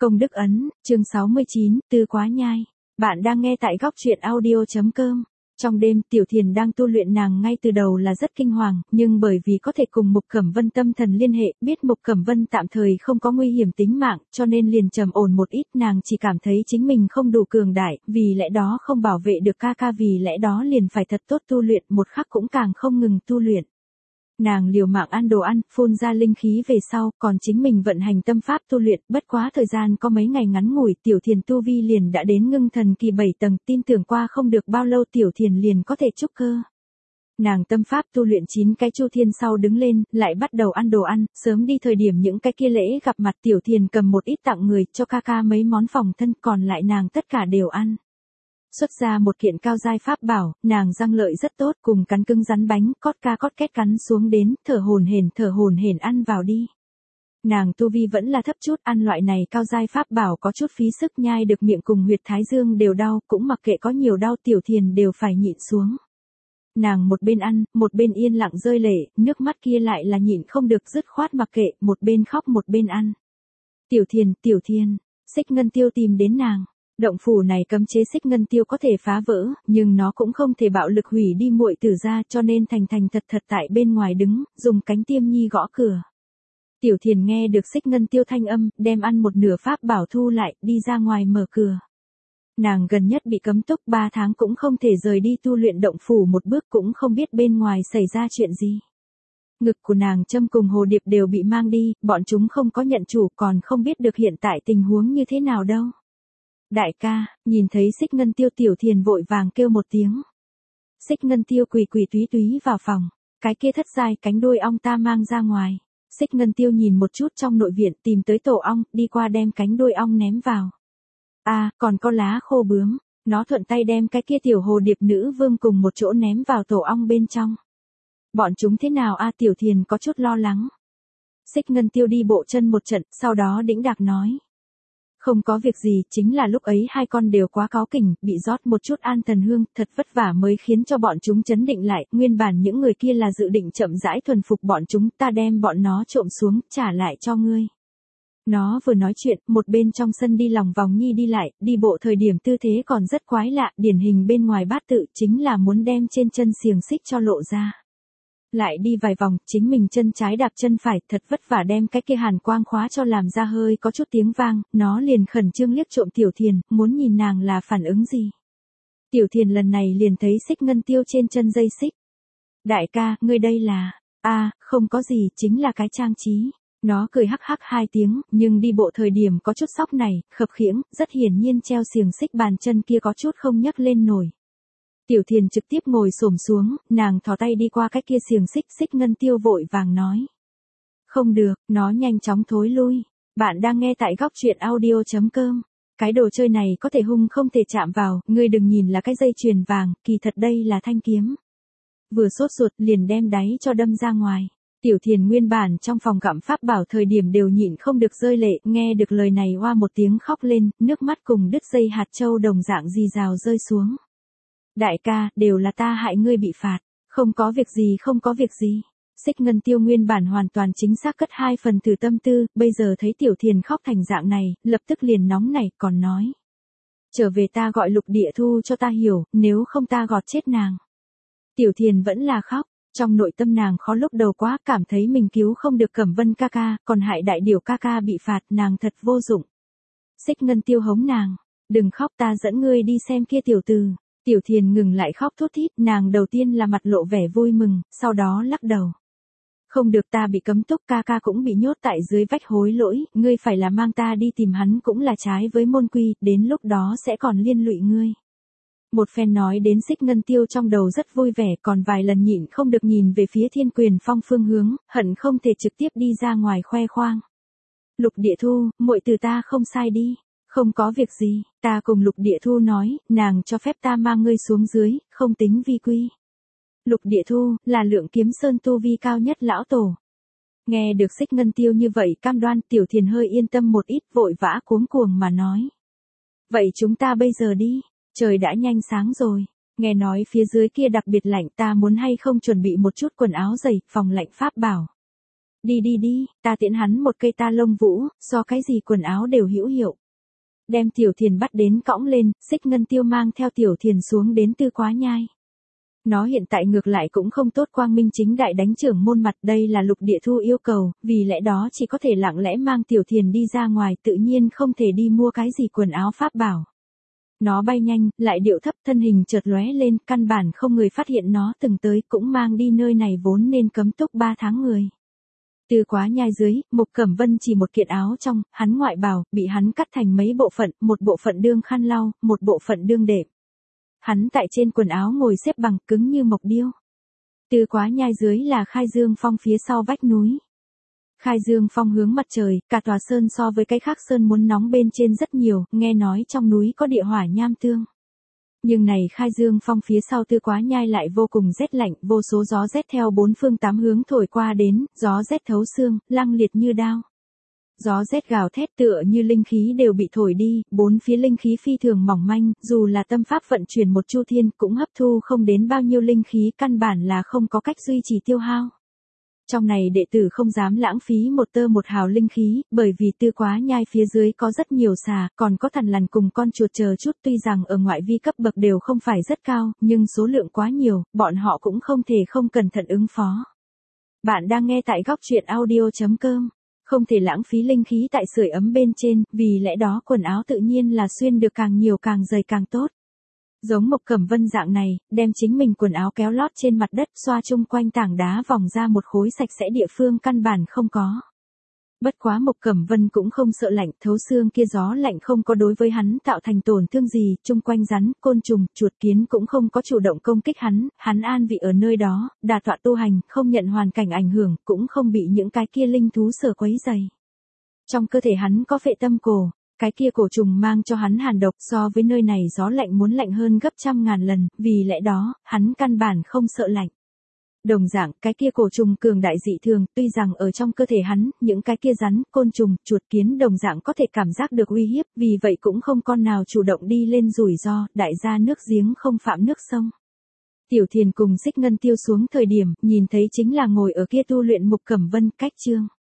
Công đức ấn, chương 69, Tư Quá Nhai. Bạn đang nghe tại góc truyện audio.com. Trong đêm, Tiểu Thiền đang tu luyện, nàng ngay từ đầu là rất kinh hoàng, nhưng bởi vì có thể cùng Mục Cẩm Vân tâm thần liên hệ, biết Mục Cẩm Vân tạm thời không có nguy hiểm tính mạng, cho nên liền trầm ổn một ít, nàng chỉ cảm thấy chính mình không đủ cường đại, vì lẽ đó không bảo vệ được ca ca, vì lẽ đó liền phải thật tốt tu luyện, một khắc cũng càng không ngừng tu luyện. Nàng liều mạng ăn đồ ăn, phun ra linh khí về sau, còn chính mình vận hành tâm pháp tu luyện, bất quá thời gian có mấy ngày ngắn ngủi, Tiểu Thiền tu vi liền đã đến ngưng thần kỳ 7 tầng, tin tưởng qua không được bao lâu Tiểu Thiền liền có thể trúc cơ. Nàng tâm pháp tu luyện 9 cái chu thiên sau đứng lên, lại bắt đầu ăn đồ ăn, sớm đi thời điểm những cái kia lễ gặp mặt Tiểu Thiền cầm một ít tặng người, cho ca ca mấy món phòng thân, còn lại nàng tất cả đều ăn. Xuất ra một kiện cao giai pháp bảo, nàng răng lợi rất tốt, cùng cắn cứng rắn bánh, cót ca cót két cắn xuống đến, thở hổn hển ăn vào đi. Nàng tu vi vẫn là thấp chút, ăn loại này cao giai pháp bảo có chút phí sức, nhai được miệng cùng huyệt thái dương đều đau, cũng mặc kệ có nhiều đau Tiểu Thiền đều phải nhịn xuống. Nàng một bên ăn, một bên yên lặng rơi lệ, nước mắt kia lại là nhịn không được dứt khoát mặc kệ, một bên khóc một bên ăn. Tiểu Thiền, Xích Ngân Tiêu tìm đến nàng. Động phủ này cấm chế xích ngân tiêu có thể phá vỡ, nhưng nó cũng không thể bạo lực hủy đi muội tử ra, cho nên thành thật tại bên ngoài đứng, dùng cánh tiêm nhi gõ cửa. Tiểu Thiền nghe được xích ngân tiêu thanh âm, đem ăn một nửa pháp bảo thu lại, đi ra ngoài mở cửa. Nàng gần nhất bị cấm túc 3 tháng cũng không thể rời đi tu luyện động phủ một bước, cũng không biết bên ngoài xảy ra chuyện gì. Ngực của nàng châm cùng hồ điệp đều bị mang đi, bọn chúng không có nhận chủ, còn không biết được hiện tại tình huống như thế nào đâu. Đại ca, nhìn thấy xích ngân tiêu, Tiểu Thiền vội vàng kêu một tiếng. Xích ngân tiêu quỳ túy vào phòng, cái kia thất giai cánh đuôi ong ta mang ra ngoài. Xích ngân tiêu nhìn một chút trong nội viện, tìm tới tổ ong, đi qua đem cánh đuôi ong ném vào. Còn có lá khô bướm, nó thuận tay đem cái kia tiểu hồ điệp nữ vương cùng một chỗ ném vào tổ ong bên trong. Bọn chúng thế nào Tiểu Thiền có chút lo lắng. Xích ngân tiêu đi bộ chân một trận, sau đó đĩnh đạc nói. Không có việc gì, chính là lúc ấy hai con đều quá cáu kỉnh, bị rót một chút an thần hương, thật vất vả mới khiến cho bọn chúng chấn định lại, nguyên bản những người kia là dự định chậm rãi thuần phục bọn chúng, ta đem bọn nó trộm xuống, trả lại cho ngươi. Nó vừa nói chuyện, một bên trong sân đi lòng vòng nhi đi lại, đi bộ thời điểm tư thế còn rất quái lạ, điển hình bên ngoài bát tự, chính là muốn đem trên chân xiềng xích cho lộ ra. Lại đi vài vòng, chính mình chân trái đạp chân phải, thật vất vả đem cái kia hàn quang khóa cho làm ra hơi có chút tiếng vang, nó liền khẩn trương liếc trộm Tiểu Thiền, muốn nhìn nàng là phản ứng gì. Tiểu Thiền lần này liền thấy xích ngân tiêu trên chân dây xích. Đại ca, ngươi đây là, không có gì, chính là cái trang trí. Nó cười hắc hắc 2 tiếng, nhưng đi bộ thời điểm có chút sóc này, khập khiễng, rất hiển nhiên treo xiềng xích bàn chân kia có chút không nhấc lên nổi. Tiểu Thiền trực tiếp ngồi xổm xuống, nàng thò tay đi qua cái kia xiềng xích, xích ngân tiêu vội vàng nói. Không được, nó nhanh chóng thối lui. Bạn đang nghe tại góc truyện audio.com. Cái đồ chơi này có thể hung không thể chạm vào, ngươi đừng nhìn là cái dây chuyền vàng, kỳ thật đây là thanh kiếm. Vừa sốt ruột liền đem đáy cho đâm ra ngoài. Tiểu Thiền nguyên bản trong phòng gặm pháp bảo thời điểm đều nhịn không được rơi lệ, nghe được lời này oa một tiếng khóc lên, nước mắt cùng đứt dây hạt châu đồng dạng rì rào rơi xuống. Đại ca, đều là ta hại ngươi bị phạt. Không có việc gì. Xích ngân tiêu nguyên bản hoàn toàn chính xác cất 2 phần từ tâm tư, bây giờ thấy Tiểu Thiền khóc thành dạng này, lập tức liền nóng nảy, còn nói. Trở về ta gọi Lục Địa Thu cho ta hiểu, nếu không ta gọt chết nàng. Tiểu Thiền vẫn là khóc, trong nội tâm nàng khó lúc đầu quá, cảm thấy mình cứu không được Cẩm Vân ca ca, còn hại đại điểu ca ca bị phạt, nàng thật vô dụng. Xích ngân tiêu hống nàng, đừng khóc, ta dẫn ngươi đi xem kia tiểu tử. Tiểu Thiền ngừng lại khóc thút thít, nàng đầu tiên là mặt lộ vẻ vui mừng, sau đó lắc đầu. Không được, ta bị cấm túc, ca ca cũng bị nhốt tại dưới vách hối lỗi, ngươi phải là mang ta đi tìm hắn cũng là trái với môn quy, đến lúc đó sẽ còn liên lụy ngươi. Một phen nói đến xích ngân tiêu trong đầu rất vui vẻ, còn vài lần nhịn không được nhìn về phía Thiên Quyền Phong phương hướng, hận không thể trực tiếp đi ra ngoài khoe khoang. Lục Địa Thu, muội từ ta không sai đi. Không có việc gì, ta cùng Lục Địa Thu nói, nàng cho phép ta mang ngươi xuống dưới, không tính vi quy. Lục Địa Thu, là Lượng Kiếm Sơn tu vi cao nhất lão tổ. Nghe được xích ngân tiêu như vậy cam đoan, Tiểu Thiền hơi yên tâm một ít, vội vã cuống cuồng mà nói. Vậy chúng ta bây giờ đi, trời đã nhanh sáng rồi, nghe nói phía dưới kia đặc biệt lạnh, ta muốn hay không chuẩn bị một chút quần áo dày, phòng lạnh pháp bảo. Đi, ta tiễn hắn một cây ta lông vũ, so cái gì quần áo đều hữu hiệu. Đem Tiểu Thiền bắt đến cõng lên, Xích Ngân Tiêu mang theo Tiểu Thiền xuống đến Tư Quá Nhai. Nó hiện tại ngược lại cũng không tốt quang minh chính đại đánh trưởng môn mặt, đây là Lục Địa Thu yêu cầu, vì lẽ đó chỉ có thể lặng lẽ mang Tiểu Thiền đi ra ngoài, tự nhiên không thể đi mua cái gì quần áo pháp bảo. Nó bay nhanh, lại điệu thấp, thân hình chợt lóe lên, căn bản không người phát hiện nó từng tới, cũng mang đi nơi này vốn nên cấm túc 3 tháng người. Tư Quá Nhai dưới, Mục Cẩm Vân chỉ một kiện áo trong, hắn ngoại bào, bị hắn cắt thành mấy bộ phận, một bộ phận đương khăn lau, một bộ phận đương đệm. Hắn tại trên quần áo ngồi xếp bằng cứng như mộc điêu. Tư Quá Nhai dưới là Khai Dương Phong phía sau vách núi. Khai Dương Phong hướng mặt trời, cả tòa sơn so với cái khác sơn muốn nóng bên trên rất nhiều, nghe nói trong núi có địa hỏa nham tương. Nhưng này Khai Dương Phong phía sau Tư Quá Nhai lại vô cùng rét lạnh, vô số gió rét theo 4 phương 8 hướng thổi qua đến, gió rét thấu xương, lăng liệt như đao. Gió rét gào thét tựa như linh khí đều bị thổi đi, bốn phía linh khí phi thường mỏng manh, dù là tâm pháp vận chuyển một chu thiên cũng hấp thu không đến bao nhiêu linh khí, căn bản là không có cách duy trì tiêu hao. Trong này đệ tử không dám lãng phí một tơ một hào linh khí, bởi vì Tư Quá Nhai phía dưới có rất nhiều xà, còn có thằn lằn cùng con chuột chờ chút, tuy rằng ở ngoại vi cấp bậc đều không phải rất cao, nhưng số lượng quá nhiều, bọn họ cũng không thể không cẩn thận ứng phó. Bạn đang nghe tại góc truyện audio.com. Không thể lãng phí linh khí tại sưởi ấm bên trên, vì lẽ đó quần áo tự nhiên là xuyên được càng nhiều càng dày càng tốt. Giống Mộc Cẩm Vân dạng này, đem chính mình quần áo kéo lót trên mặt đất, xoa chung quanh tảng đá vòng ra một khối sạch sẽ địa phương căn bản không có. Bất quá Mộc Cẩm Vân cũng không sợ lạnh, thấu xương kia gió lạnh không có đối với hắn tạo thành tổn thương gì, chung quanh rắn, côn trùng, chuột kiến cũng không có chủ động công kích hắn an vị ở nơi đó, đà tọa tu hành, không nhận hoàn cảnh ảnh hưởng, cũng không bị những cái kia linh thú sở quấy rầy. Trong cơ thể hắn có phệ tâm cổ, cái kia cổ trùng mang cho hắn hàn độc, so với nơi này gió lạnh muốn lạnh hơn gấp trăm ngàn lần, vì lẽ đó, hắn căn bản không sợ lạnh. Đồng dạng, cái kia cổ trùng cường đại dị thường, tuy rằng ở trong cơ thể hắn, những cái kia rắn, côn trùng, chuột kiến đồng dạng có thể cảm giác được uy hiếp, vì vậy cũng không con nào chủ động đi lên rủi ro, đại gia nước giếng không phạm nước sông. Tiểu Thiền cùng Xích Ngân Tiêu xuống thời điểm, nhìn thấy chính là ngồi ở kia tu luyện Mục Cẩm Vân, cách chương.